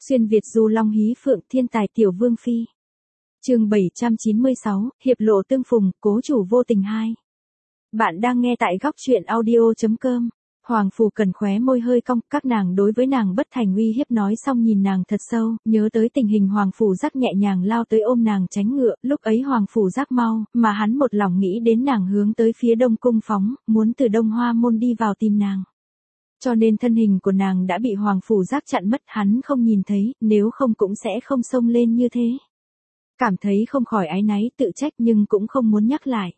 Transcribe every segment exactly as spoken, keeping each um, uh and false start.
Xuyên Việt du long hí phượng thiên tài tiểu vương phi. Chương bảy trăm chín mươi sáu, hiệp lộ tương phùng, cố chủ vô tình hai. Bạn đang nghe tại góc truyện audio chấm com. Hoàng Phủ Cần khóe môi hơi cong, các nàng đối với nàng bất thành uy hiếp nói xong nhìn nàng thật sâu, nhớ tới tình hình Hoàng Phủ Giác nhẹ nhàng lao tới ôm nàng tránh ngựa, lúc ấy Hoàng Phủ Giác mau, mà hắn một lòng nghĩ đến nàng hướng tới phía đông cung phóng, muốn từ Đông Hoa môn đi vào tìm nàng. Cho nên thân hình của nàng đã bị Hoàng Phủ Giác chặn mất, hắn không nhìn thấy, nếu không cũng sẽ không xông lên như thế. Cảm thấy không khỏi áy náy tự trách nhưng cũng không muốn nhắc lại.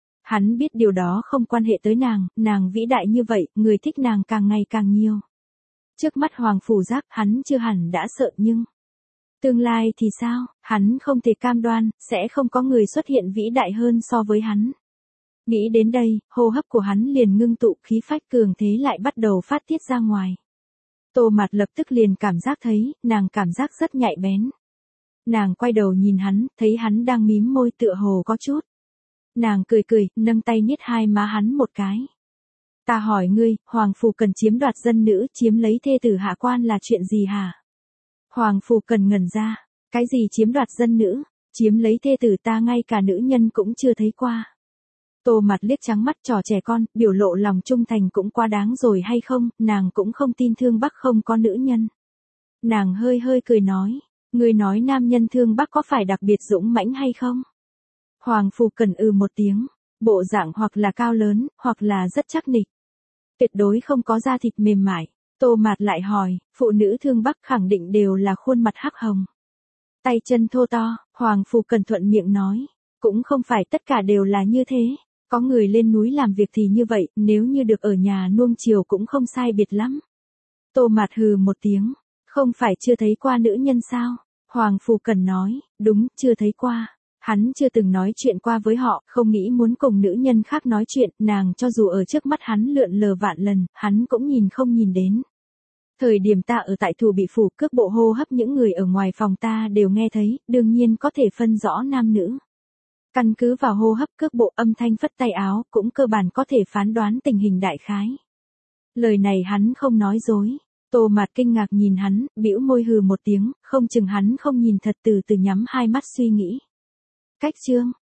Hắn biết điều đó không quan hệ tới nàng, nàng vĩ đại như vậy, người thích nàng càng ngày càng nhiều. Trước mắt Hoàng Phủ Giác, hắn chưa hẳn đã sợ nhưng... Tương lai thì sao, hắn không thể cam đoan, sẽ không có người xuất hiện vĩ đại hơn so với hắn. Nghĩ đến đây, hô hấp của hắn liền ngưng tụ, khí phách cường thế lại bắt đầu phát tiết ra ngoài. Tô Mạt lập tức liền cảm giác thấy, nàng cảm giác rất nhạy bén. Nàng quay đầu nhìn hắn, thấy hắn đang mím môi tựa hồ có chút. Nàng cười cười, nâng tay niết hai má hắn một cái. Ta hỏi ngươi, Hoàng Phủ Cần chiếm đoạt dân nữ, chiếm lấy thê tử hạ quan là chuyện gì hả? Hoàng Phủ Cần ngẩn ra, cái gì chiếm đoạt dân nữ, chiếm lấy thê tử ta ngay cả nữ nhân cũng chưa thấy qua. Tô Mạt liếc trắng mắt trò trẻ con, biểu lộ lòng trung thành cũng quá đáng rồi hay không, nàng cũng không tin Thương Bắc không có nữ nhân. Nàng hơi hơi cười nói, ngươi nói nam nhân Thương Bắc có phải đặc biệt dũng mãnh hay không? Hoàng Phủ Cần ừ một tiếng, bộ dạng hoặc là cao lớn, hoặc là rất chắc nịch. Tuyệt đối không có da thịt mềm mại. Tô Mạt lại hỏi, phụ nữ Thương Bắc khẳng định đều là khuôn mặt hắc hồng. Tay chân thô to, Hoàng Phủ Cần thuận miệng nói, cũng không phải tất cả đều là như thế. Có người lên núi làm việc thì như vậy, nếu như được ở nhà nuông chiều cũng không sai biệt lắm. Tô Mạt hừ một tiếng, không phải chưa thấy qua nữ nhân sao? Hoàng Phủ Cần nói, đúng, chưa thấy qua. Hắn chưa từng nói chuyện qua với họ, không nghĩ muốn cùng nữ nhân khác nói chuyện, nàng cho dù ở trước mắt hắn lượn lờ vạn lần, hắn cũng nhìn không nhìn đến. Thời điểm ta ở tại Thủ Bị Phủ, cước bộ hô hấp những người ở ngoài phòng ta đều nghe thấy, đương nhiên có thể phân rõ nam nữ. Căn cứ vào hô hấp cước bộ âm thanh phất tay áo, cũng cơ bản có thể phán đoán tình hình đại khái. Lời này hắn không nói dối. Tô Mạt kinh ngạc nhìn hắn, bĩu môi hừ một tiếng, không chừng hắn không nhìn thật, từ từ nhắm hai mắt suy nghĩ. Cách chương,